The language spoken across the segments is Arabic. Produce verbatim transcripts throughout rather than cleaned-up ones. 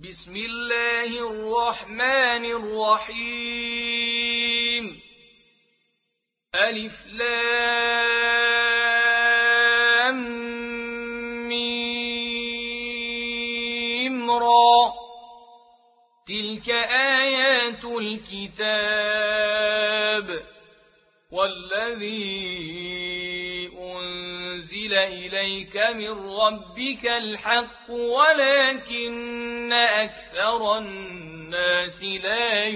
بسم الله الرحمن الرحيم ألف لام ميم را تلك آيات الكتاب والذي أنزل إليك من ربك الحق ولكن أكثر الناس لا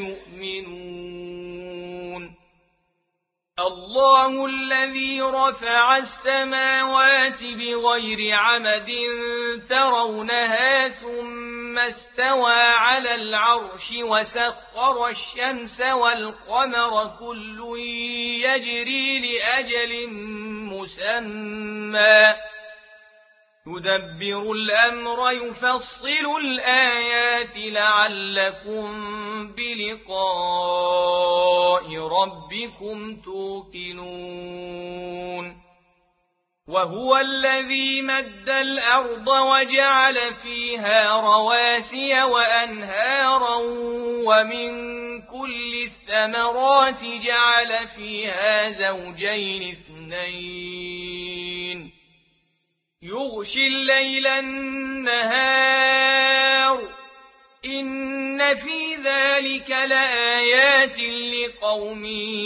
يؤمنون الله الذي رفع السماوات بغير عمد ترونها ثم استوى على العرش وسخر الشمس والقمر كل يجري لأجل مسمى يدبر الأمر يفصل الآيات لعلكم بلقاء ربكم توقنون وهو الذي مد الأرض وجعل فيها رواسي وأنهارا ومن كل الثمرات جعل فيها زوجين اثنين يغشي الليل النهار إن في ذلك لآيات لقوم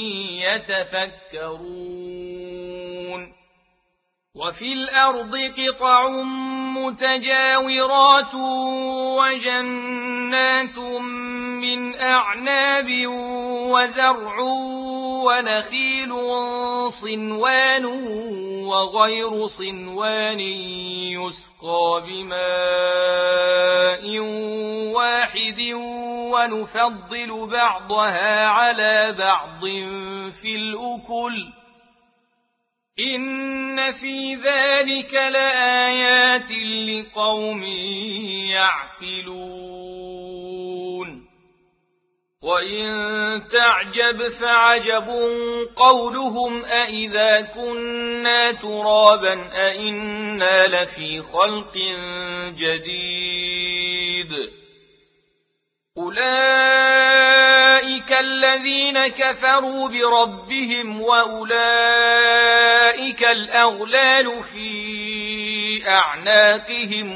يتفكرون وفي الأرض قطع متجاورات وجنات من أعناب وزرع ونخيل صنوان وغير صنوان يسقى بماء واحد ونفضل بعضها على بعض في الأكل إن في ذلك لآيات لقوم يعقلون وإن تعجب فعجب قولهم أإذا كنا ترابا أإنا لفي خلق جديد أولئك الذين كفروا بربهم وأولئك الأغلال في أعناقهم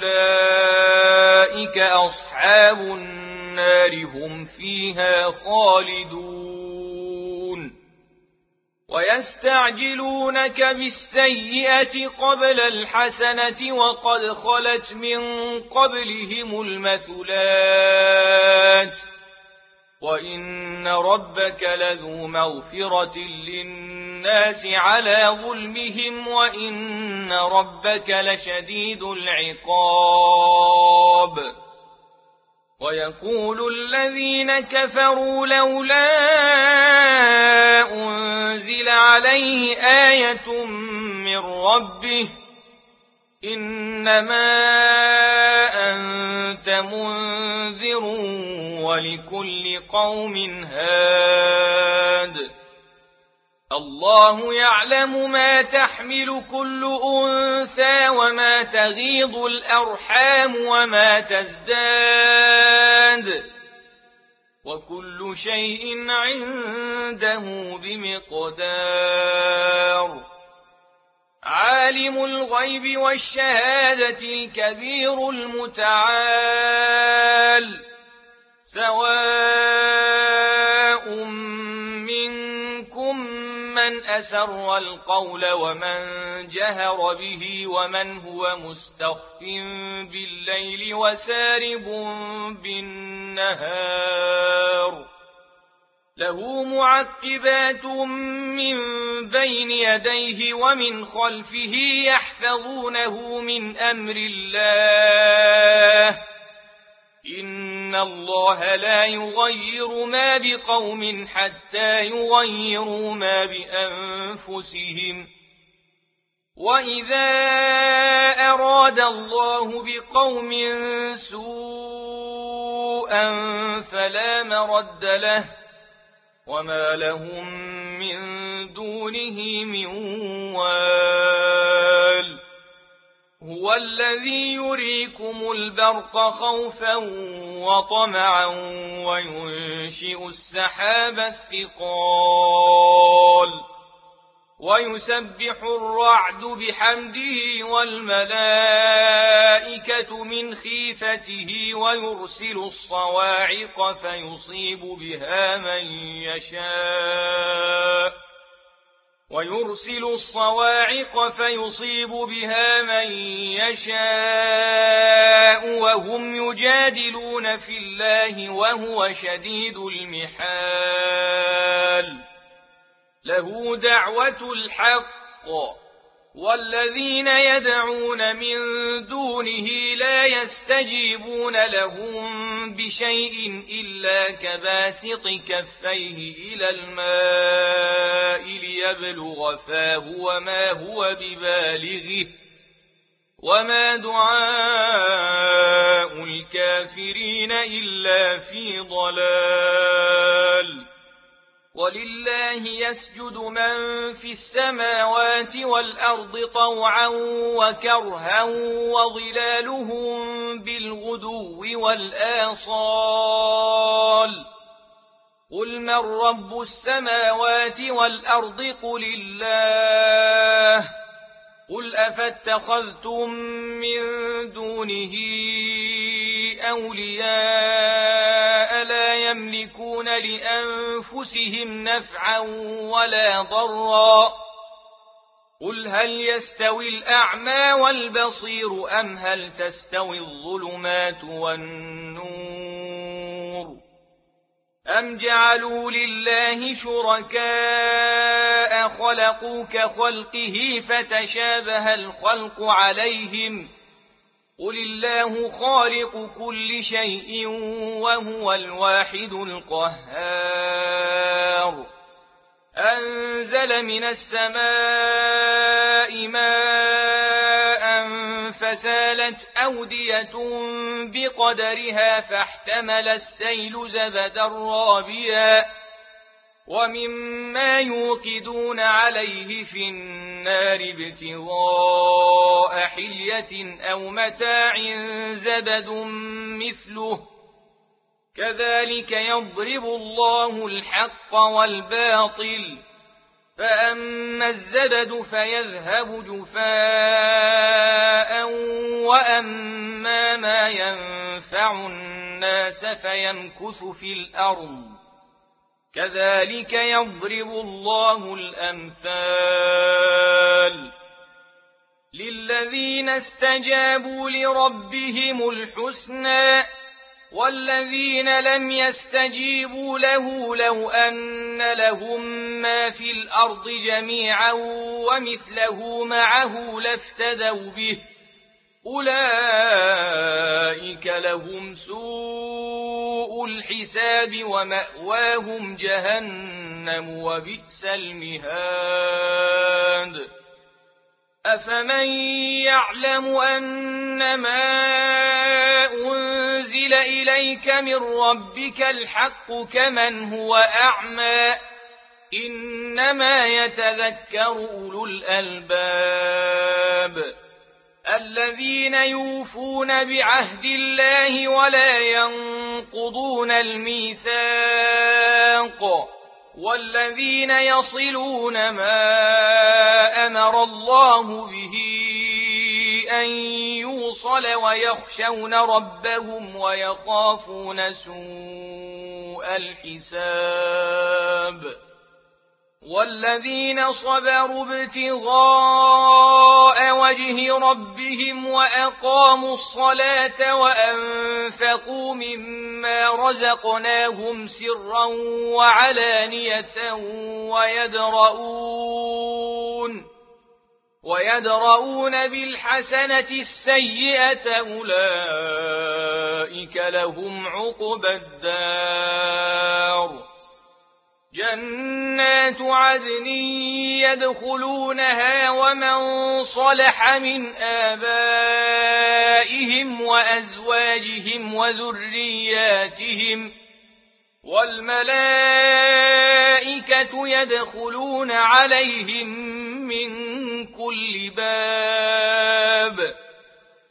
وأولئك أصحاب النار هم فيها خالدون ويستعجلونك بالسيئة قبل الحسنة وقد خلت من قبلهم المثلات وإن ربك لذو مغفرة للناس على ظلمهم وإن ربك لشديد العقاب ويقول الذين كفروا لولا أنزل عليه آية من ربه إنما أنت منذر ولكل قوم هاد الله يعلم ما تحمل كل أنثى وما تغيض الأرحام وما تزداد وكل شيء عنده بمقدار عالم الغيب والشهادة الكبير المتعال سواء منكم من أسر القول ومن جهر به ومن هو مستخف بالليل وسارب بالنهار له معقبات من بين يديه ومن خلفه يحفظونه من أمر الله إن الله لا يغير ما بقوم حتى يغيروا ما بأنفسهم وإذا أراد الله بقوم سوءا فلا مرد له وما لهم من دونه من وال هو الذي يريكم البرق خوفا وطمعا وينشئ السحاب الثقال ويسبح الرعد بحمده والملائكة من خيفته ويرسل الصواعق فيصيب بها من يشاء ويرسل الصواعق فيصيب بها من يشاء وهم يجادلون في الله وهو شديد المحال له دعوة الحق والذين يدعون من دونه لا يستجيبون لهم بشيء إلا كباسط كفيه إلى الماء ليبلغ فاه وما هو ببالغه وما دعاء الكافرين إلا في ضلال ولله يسجد من في السماوات والأرض طوعا وكرها وظلالهم بالغدو والآصال قل من رب السماوات والأرض قل الله قل أفاتخذتم من دونه أولياء لا يملكون لأنفسهم نفعا ولا ضرا قل هل يستوي الأعمى والبصير أم هل تستوي الظلمات والنور أم جعلوا لله شركاء خلقوا كخلقه فتشابه الخلق عليهم قل الله خالق كل شيء وهو الواحد القهار أنزل من السماء ماء فسالت أودية بقدرها فاحتمل السيل زبدا رابيا ومما يوقدون عليه في النار ابتغاء حلية أو متاع زبد مثله كذلك يضرب الله الحق والباطل فأما الزبد فيذهب جفاء وأما ما ينفع الناس فيمكث في الأرض كذلك يضرب الله الأمثال للذين استجابوا لربهم الحسنى والذين لم يستجيبوا له لو أن لهم ما في الأرض جميعا ومثله معه لافتدوا به أولئك لهم سوء الحساب ومأواهم جهنم وبئس المهاد أفمن يعلم أنما أنزل إليك من ربك الحق كمن هو أعمى إنما يتذكر أولو الألباب الذين يوفون بعهد الله ولا ينقضون الميثاق والذين يصلون ما أمر الله به أن يوصل ويخشون ربهم ويخافون سوء الحساب والذين صبروا ابتغاء وجه ربهم وأقاموا الصلاة وأنفقوا مما رزقناهم سرا وعلانية ويدرؤون ويدرؤون بالحسنة السيئة أولئك لهم عقبى الدار جنات عدن يدخلونها ومن صلح من آبائهم وأزواجهم وذرياتهم والملائكة يدخلون عليهم من كل باب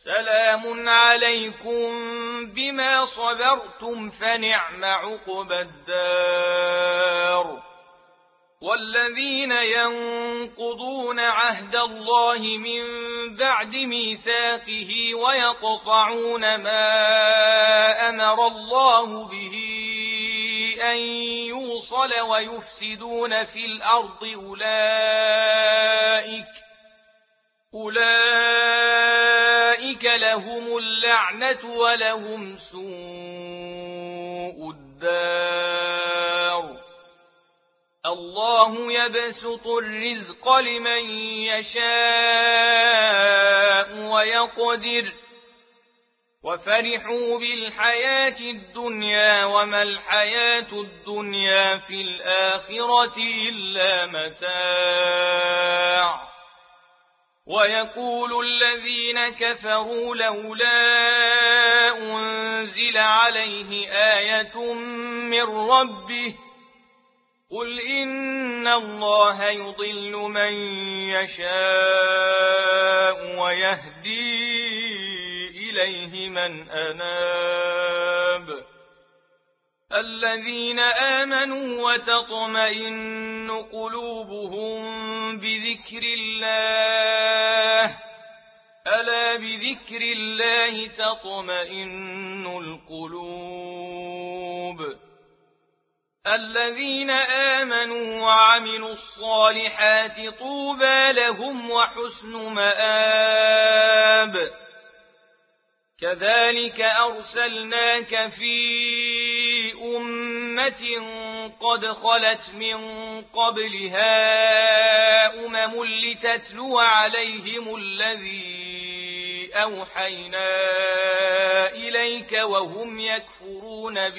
سلام عليكم بما صبرتم فنعم عقبى الدار. والذين ينقضون عهد الله من بعد ميثاقه ويقطعون ما أمر الله به أن يوصل ويفسدون في الأرض أولئك أولئك لهم اللعنة ولهم سوء الدار. الله يبسط الرزق لمن يشاء ويقدر وفرحوا بالحياة الدنيا وما الحياة الدنيا في الآخرة إلا متاع. ويقول الذين كفروا لولا أنزل عليه آية من ربه قل إن الله يضل من يشاء ويهدي إليه من أناب. الذين آمنوا وتطمئن قلوبهم بذكر الله ألا بذكر الله تطمئن القلوب. الذين آمنوا وعملوا الصالحات طوبى لهم وحسن مآب. كذلك أرسلناك في أمة قد خلت من قبلها أمم لتتلو عليهم الذي أوحينا إليك وهم يكفرون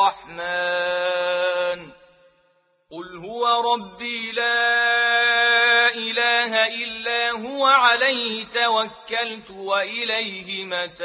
بالرحمن قل هو ربي لا إله إلا هو عليه توكلت وإليه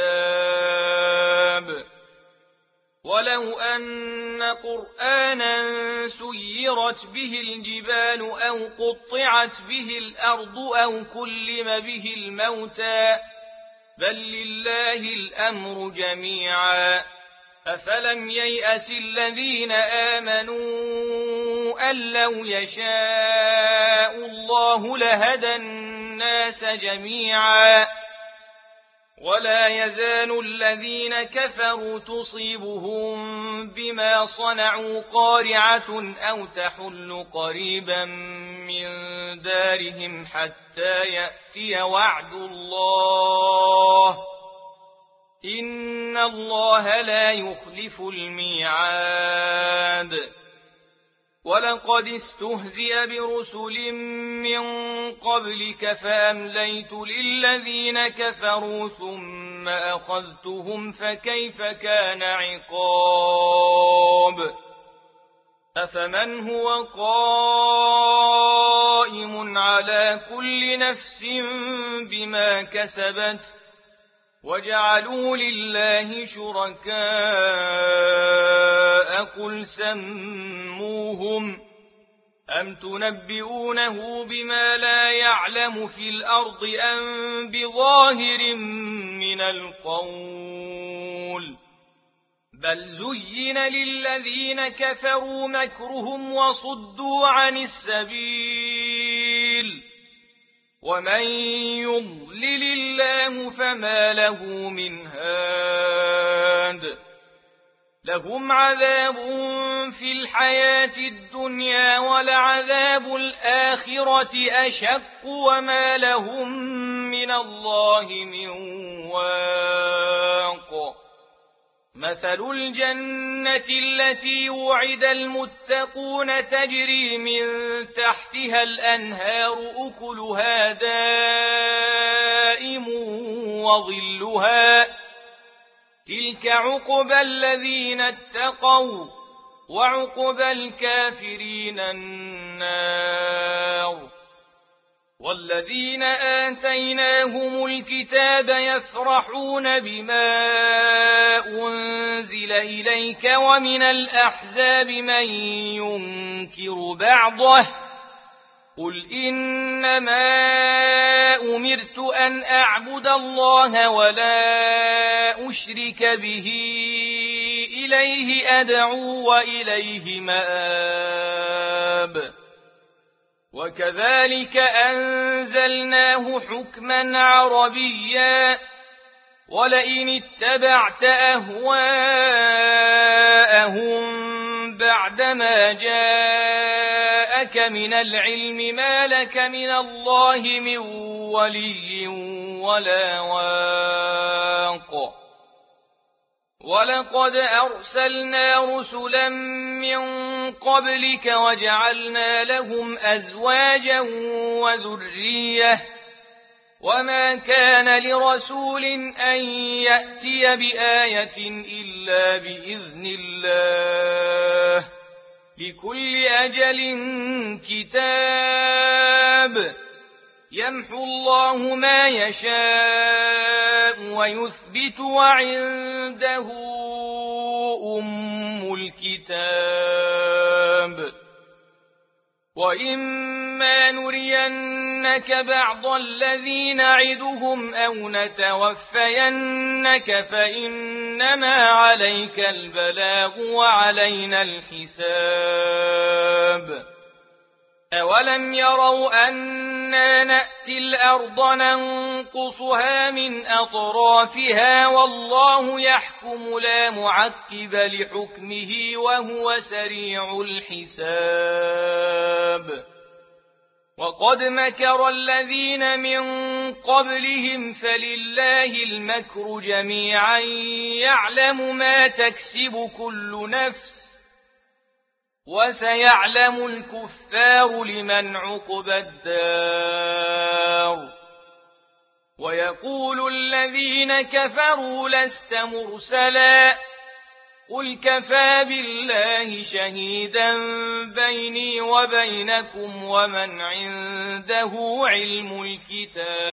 متاب. ولو أن قرآنا سيرت به الجبال أو قطعت به الأرض أو كلم به الموتى بل لله الأمر جميعا أفلم ييأس الذين آمنوا أن لو يشاء الله لهدى الناس جميعا ولا يزال الذين كفروا تصيبهم بما صنعوا قارعة أو تحل قريبا من دارهم حتى يأتي وعد الله إن الله لا يخلف الميعاد. ولقد استهزئ برسل من قبلك فأمليت للذين كفروا ثم أخذتهم فكيف كان عقاب. أفمن هو قائم على كل نفس بما كسبت وجعلوا لله شركاء قل سموهم أم تنبئونه بما لا يعلم في الأرض أم بظاهر من القول بل زين للذين كفروا مكرهم وصدوا عن السبيل ومن يضلل الله فما له من هاد. لهم عذاب في الحياة الدنيا ولعذاب الآخرة أشق وما لهم من الله من واق. مثل الجنة التي وعد المتقون تجري من تحتها الأنهار أكلها دائم وظلها تلك عقبى الذين اتقوا وعقبى الكافرين النار. والذين آتيناهم الكتاب يفرحون بما أنزل إليك ومن الأحزاب من ينكر بعضه قل إنما أمرت أن أعبد الله ولا أشرك به إليه أدعو وإليه مآب وكذلك أنزلناه حكما عربيا ولئن اتبعت أهواءهم بعدما جاءك من العلم ما لك من الله من ولي ولا واق ولقد أرسلنا رسلا من قبلك وجعلنا لهم أزواجا وذرية وما كان لرسول أن يأتي بآية إلا بإذن الله لكل أجل كتاب يمحو الله ما يشاء ويثبت وعنده أم الكتاب وإما نرينك بعض الذين نعدهم أو نتوفينك فإنما عليك البلاغ وعلينا الحساب أولم يروا أنا نأتي الأرض ننقصها من أطرافها والله يحكم لا معقب لحكمه وهو سريع الحساب وقد مكر الذين من قبلهم فلله المكر جميعا يعلم ما تكسب كل نفس وسيعلم الكفار لمن عقبى الدار ويقول الذين كفروا لست مرسلا قل كفى بالله شهيدا بيني وبينكم ومن عنده علم الكتاب